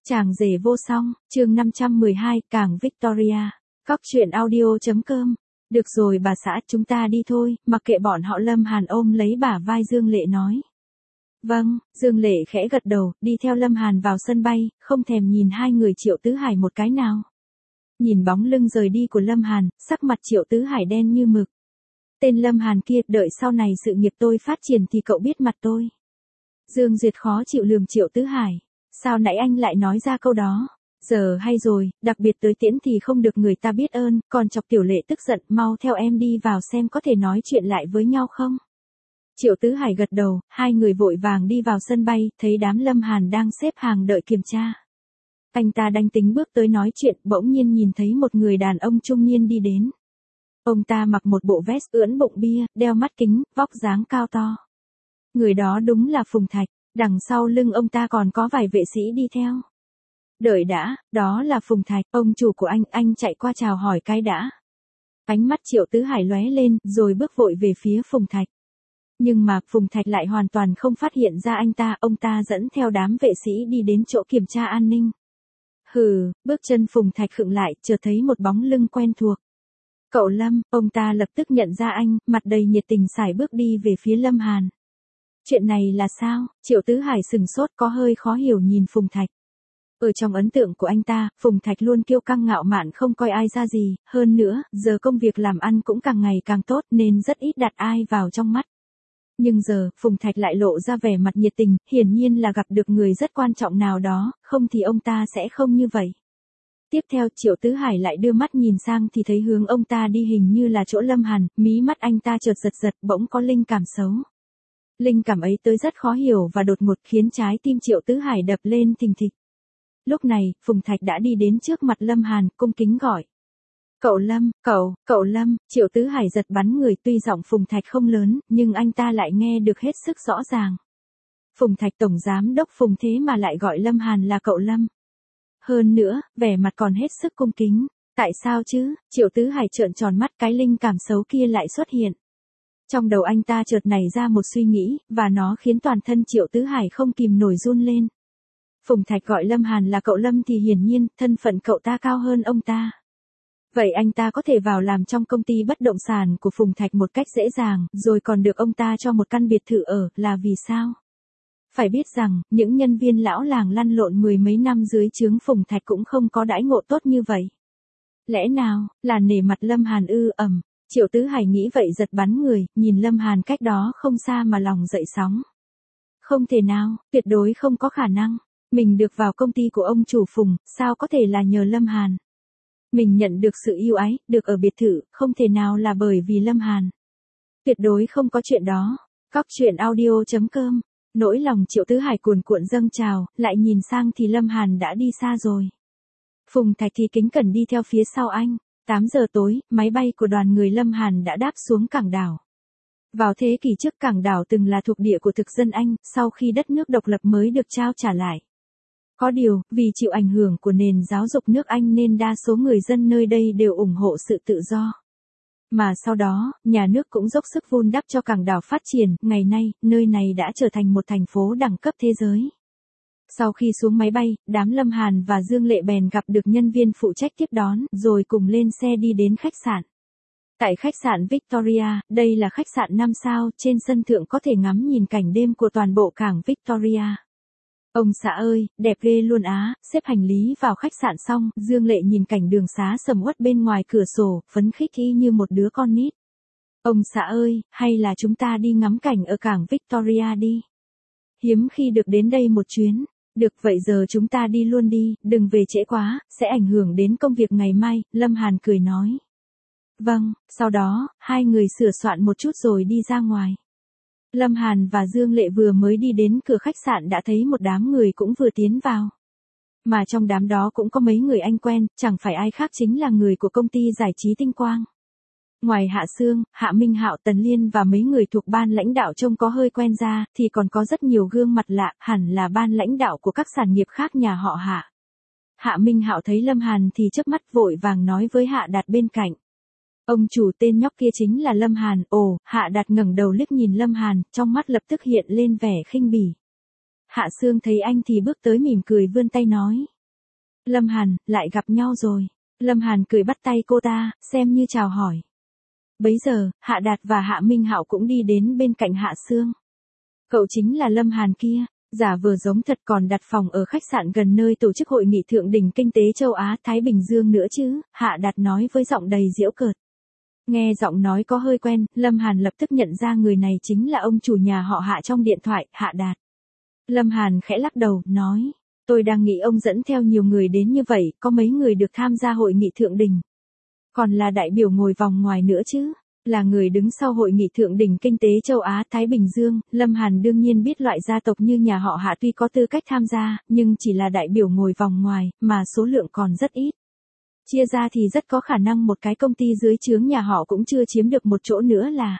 Chàng rể vô song, chương 512, cảng Victoria. Cóc truyện audio.com. Được rồi bà xã, chúng ta đi thôi, mặc kệ bọn họ. Lâm Hàn ôm lấy bả vai Dương Lệ nói. Vâng, Dương Lệ khẽ gật đầu, đi theo Lâm Hàn vào sân bay, không thèm nhìn hai người Triệu Tứ Hải một cái nào. Nhìn bóng lưng rời đi của Lâm Hàn, sắc mặt Triệu Tứ Hải đen như mực. Tên Lâm Hàn kia, đợi sau này sự nghiệp tôi phát triển thì cậu biết mặt tôi. Dương Duyệt khó chịu lườm Triệu Tứ Hải. Sao nãy anh lại nói ra câu đó? Giờ hay rồi, đặc biệt tới tiễn thì không được người ta biết ơn, còn chọc Tiểu Lệ tức giận, mau theo em đi vào xem có thể nói chuyện lại với nhau không? Triệu Tứ Hải gật đầu, hai người vội vàng đi vào sân bay, thấy đám Lâm Hàn đang xếp hàng đợi kiểm tra. Anh ta đanh tính bước tới nói chuyện, bỗng nhiên nhìn thấy một người đàn ông trung niên đi đến. Ông ta mặc một bộ vest ưỡn bụng bia, đeo mắt kính, vóc dáng cao to. Người đó đúng là Phùng Thạch. Đằng sau lưng ông ta còn có vài vệ sĩ đi theo. Đợi đã, đó là Phùng Thạch, ông chủ của anh chạy qua chào hỏi cái đã. Ánh mắt Triệu Tứ Hải lóe lên, rồi bước vội về phía Phùng Thạch. Nhưng mà Phùng Thạch lại hoàn toàn không phát hiện ra anh ta, ông ta dẫn theo đám vệ sĩ đi đến chỗ kiểm tra an ninh. Hừ, bước chân Phùng Thạch khựng lại, chợt thấy một bóng lưng quen thuộc. Cậu Lâm, ông ta lập tức nhận ra anh, mặt đầy nhiệt tình sải bước đi về phía Lâm Hàn. Chuyện này là sao? Triệu Tứ Hải sừng sốt, có hơi khó hiểu nhìn Phùng Thạch. Ở trong ấn tượng của anh ta, Phùng Thạch luôn kiêu căng ngạo mạn không coi ai ra gì, hơn nữa, giờ công việc làm ăn cũng càng ngày càng tốt nên rất ít đặt ai vào trong mắt. Nhưng giờ, Phùng Thạch lại lộ ra vẻ mặt nhiệt tình, hiển nhiên là gặp được người rất quan trọng nào đó, không thì ông ta sẽ không như vậy. Tiếp theo Triệu Tứ Hải lại đưa mắt nhìn sang thì thấy hướng ông ta đi hình như là chỗ Lâm Hàn, mí mắt anh ta chợt giật giật, bỗng có linh cảm xấu. Linh cảm ấy tới rất khó hiểu và đột ngột khiến trái tim Triệu Tứ Hải đập lên thình thịch. Lúc này, Phùng Thạch đã đi đến trước mặt Lâm Hàn, cung kính gọi. Cậu Lâm, cậu Lâm, Triệu Tứ Hải giật bắn người, tuy giọng Phùng Thạch không lớn, nhưng anh ta lại nghe được hết sức rõ ràng. Phùng Thạch tổng giám đốc Phùng thế mà lại gọi Lâm Hàn là cậu Lâm. Hơn nữa, vẻ mặt còn hết sức cung kính. Tại sao chứ? Triệu Tứ Hải trợn tròn mắt, cái linh cảm xấu kia lại xuất hiện. Trong đầu anh ta chợt nảy ra một suy nghĩ, và nó khiến toàn thân Triệu Tứ Hải không kìm nổi run lên. Phùng Thạch gọi Lâm Hàn là cậu Lâm thì hiển nhiên, thân phận cậu ta cao hơn ông ta. Vậy anh ta có thể vào làm trong công ty bất động sản của Phùng Thạch một cách dễ dàng, rồi còn được ông ta cho một căn biệt thự ở, là vì sao? Phải biết rằng, những nhân viên lão làng lăn lộn mười mấy năm dưới trướng Phùng Thạch cũng không có đãi ngộ tốt như vậy. Lẽ nào, là nể mặt Lâm Hàn ư? Triệu Tứ Hải nghĩ vậy giật bắn người, nhìn Lâm Hàn cách đó không xa mà lòng dậy sóng. Không thể nào, tuyệt đối không có khả năng. Mình được vào công ty của ông chủ Phùng, sao có thể là nhờ Lâm Hàn? Mình nhận được sự yêu ái, được ở biệt thự, không thể nào là bởi vì Lâm Hàn. Tuyệt đối không có chuyện đó. Cóc truyện audio.com. Nỗi lòng Triệu Tứ Hải cuồn cuộn dâng trào, lại nhìn sang thì Lâm Hàn đã đi xa rồi. Phùng Thạch thì kính cẩn đi theo phía sau anh. 8 giờ tối, máy bay của đoàn người Lâm Hàn đã đáp xuống cảng đảo. Vào thế kỷ trước, cảng đảo từng là thuộc địa của thực dân Anh, sau khi đất nước độc lập mới được trao trả lại. Có điều, vì chịu ảnh hưởng của nền giáo dục nước Anh nên đa số người dân nơi đây đều ủng hộ sự tự do. Mà sau đó, nhà nước cũng dốc sức vun đắp cho cảng đảo phát triển, ngày nay, nơi này đã trở thành một thành phố đẳng cấp thế giới. Sau khi xuống máy bay, đám Lâm Hàn và Dương Lệ bèn gặp được nhân viên phụ trách tiếp đón, rồi cùng lên xe đi đến khách sạn. Tại khách sạn Victoria, đây là khách sạn 5 sao, trên sân thượng có thể ngắm nhìn cảnh đêm của toàn bộ cảng Victoria. Ông xã ơi, đẹp ghê luôn á. Xếp hành lý vào khách sạn xong, Dương Lệ nhìn cảnh đường xá sầm uất bên ngoài cửa sổ, phấn khích y như một đứa con nít. Ông xã ơi, hay là chúng ta đi ngắm cảnh ở cảng Victoria đi. Hiếm khi được đến đây một chuyến. Được, vậy giờ chúng ta đi luôn đi, đừng về trễ quá, sẽ ảnh hưởng đến công việc ngày mai, Lâm Hàn cười nói. Vâng, sau đó, hai người sửa soạn một chút rồi đi ra ngoài. Lâm Hàn và Dương Lệ vừa mới đi đến cửa khách sạn đã thấy một đám người cũng vừa tiến vào. Mà trong đám đó cũng có mấy người anh quen, chẳng phải ai khác chính là người của công ty giải trí Tinh Quang. Ngoài Hạ Sương, Hạ Minh Hạo, Tần Liên và mấy người thuộc ban lãnh đạo trông có hơi quen ra, thì còn có rất nhiều gương mặt lạ, hẳn là ban lãnh đạo của các sản nghiệp khác nhà họ Hạ. Hạ Minh Hạo thấy Lâm Hàn thì chớp mắt vội vàng nói với Hạ Đạt bên cạnh. Ông chủ, tên nhóc kia chính là Lâm Hàn. Ồ, Hạ Đạt ngẩng đầu liếc nhìn Lâm Hàn, trong mắt lập tức hiện lên vẻ khinh bỉ. Hạ Sương thấy anh thì bước tới mỉm cười vươn tay nói. Lâm Hàn, lại gặp nhau rồi. Lâm Hàn cười bắt tay cô ta, xem như chào hỏi. Bấy giờ, Hạ Đạt và Hạ Minh Hạo cũng đi đến bên cạnh Hạ Sương. Cậu chính là Lâm Hàn kia, giả vờ giống thật còn đặt phòng ở khách sạn gần nơi tổ chức hội nghị thượng đỉnh kinh tế châu Á Thái Bình Dương nữa chứ, Hạ Đạt nói với giọng đầy giễu cợt. Nghe giọng nói có hơi quen, Lâm Hàn lập tức nhận ra người này chính là ông chủ nhà họ Hạ trong điện thoại, Hạ Đạt. Lâm Hàn khẽ lắc đầu, nói, tôi đang nghĩ ông dẫn theo nhiều người đến như vậy, có mấy người được tham gia hội nghị thượng đỉnh. Còn là đại biểu ngồi vòng ngoài nữa chứ, là người đứng sau hội nghị thượng đỉnh kinh tế châu Á Thái Bình Dương, Lâm Hàn đương nhiên biết loại gia tộc như nhà họ Hạ tuy có tư cách tham gia, nhưng chỉ là đại biểu ngồi vòng ngoài, mà số lượng còn rất ít. Chia ra thì rất có khả năng một cái công ty dưới trướng nhà họ cũng chưa chiếm được một chỗ nữa là.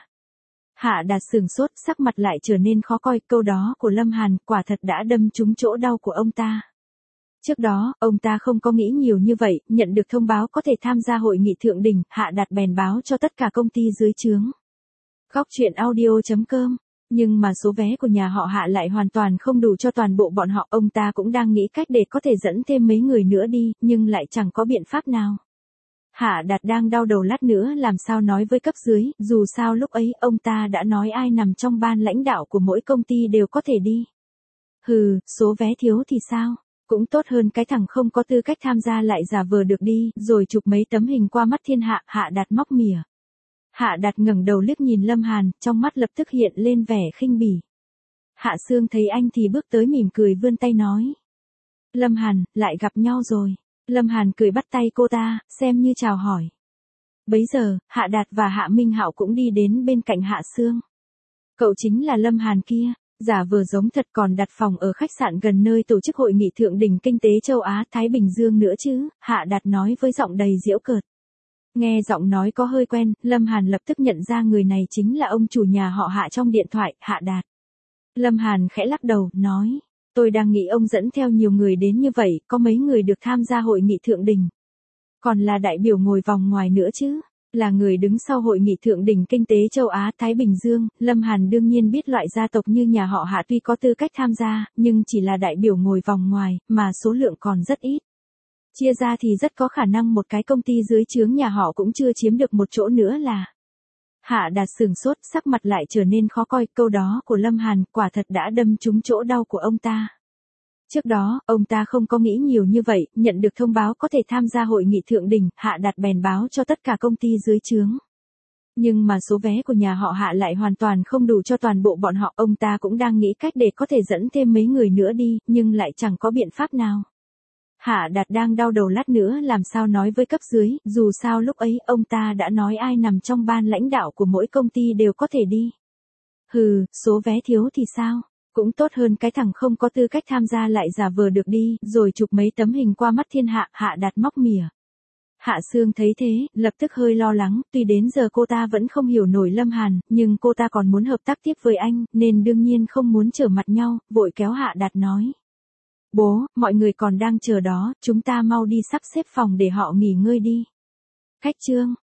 Hạ Đạt sửng sốt, sắc mặt lại trở nên khó coi, câu đó của Lâm Hàn quả thật đã đâm trúng chỗ đau của ông ta. Trước đó, ông ta không có nghĩ nhiều như vậy, nhận được thông báo có thể tham gia hội nghị thượng đỉnh, Hạ Đạt bèn báo cho tất cả công ty dưới trướng. Góc truyện audio.com. Nhưng mà số vé của nhà họ Hạ lại hoàn toàn không đủ cho toàn bộ bọn họ, ông ta cũng đang nghĩ cách để có thể dẫn thêm mấy người nữa đi, nhưng lại chẳng có biện pháp nào. Hạ Đạt đang đau đầu lát nữa làm sao nói với cấp dưới, dù sao lúc ấy ông ta đã nói ai nằm trong ban lãnh đạo của mỗi công ty đều có thể đi. Hừ, số vé thiếu thì sao? Cũng tốt hơn cái thằng không có tư cách tham gia lại giả vờ được đi, rồi chụp mấy tấm hình qua mắt thiên hạ, Hạ Đạt móc mỉa. Hạ Đạt ngẩng đầu liếc nhìn Lâm Hàn, trong mắt lập tức hiện lên vẻ khinh bỉ. Hạ Sương thấy anh thì bước tới mỉm cười vươn tay nói. Lâm Hàn, lại gặp nhau rồi. Lâm Hàn cười bắt tay cô ta, xem như chào hỏi. Bấy giờ, Hạ Đạt và Hạ Minh Hạo cũng đi đến bên cạnh Hạ Sương. Cậu chính là Lâm Hàn kia, giả vờ giống thật còn đặt phòng ở khách sạn gần nơi tổ chức hội nghị thượng đỉnh kinh tế châu Á Thái Bình Dương nữa chứ, Hạ Đạt nói với giọng đầy giễu cợt. Nghe giọng nói có hơi quen, Lâm Hàn lập tức nhận ra người này chính là ông chủ nhà họ Hạ trong điện thoại, Hạ Đạt. Lâm Hàn khẽ lắc đầu, nói, tôi đang nghĩ ông dẫn theo nhiều người đến như vậy, có mấy người được tham gia hội nghị thượng đỉnh. Còn là đại biểu ngồi vòng ngoài nữa chứ, là người đứng sau hội nghị thượng đỉnh kinh tế châu Á Thái Bình Dương, Lâm Hàn đương nhiên biết loại gia tộc như nhà họ Hạ tuy có tư cách tham gia, nhưng chỉ là đại biểu ngồi vòng ngoài, mà số lượng còn rất ít. Chia ra thì rất có khả năng một cái công ty dưới trướng nhà họ cũng chưa chiếm được một chỗ nữa là. Hạ Đạt sửng sốt, sắc mặt lại trở nên khó coi, câu đó của Lâm Hàn quả thật đã đâm trúng chỗ đau của ông ta. Trước đó, ông ta không có nghĩ nhiều như vậy, nhận được thông báo có thể tham gia hội nghị thượng đỉnh, Hạ Đạt bèn báo cho tất cả công ty dưới trướng. Nhưng mà số vé của nhà họ Hạ lại hoàn toàn không đủ cho toàn bộ bọn họ, ông ta cũng đang nghĩ cách để có thể dẫn thêm mấy người nữa đi, nhưng lại chẳng có biện pháp nào. Hạ Đạt đang đau đầu lát nữa làm sao nói với cấp dưới, dù sao lúc ấy ông ta đã nói ai nằm trong ban lãnh đạo của mỗi công ty đều có thể đi. Hừ, số vé thiếu thì sao? Cũng tốt hơn cái thằng không có tư cách tham gia lại giả vờ được đi, rồi chụp mấy tấm hình qua mắt thiên hạ, Hạ Đạt móc mỉa. Hạ Sương thấy thế, lập tức hơi lo lắng, tuy đến giờ cô ta vẫn không hiểu nổi Lâm Hàn, nhưng cô ta còn muốn hợp tác tiếp với anh, nên đương nhiên không muốn trở mặt nhau, vội kéo Hạ Đạt nói. Bố, mọi người còn đang chờ đó, chúng ta mau đi sắp xếp phòng để họ nghỉ ngơi đi. Khách trương,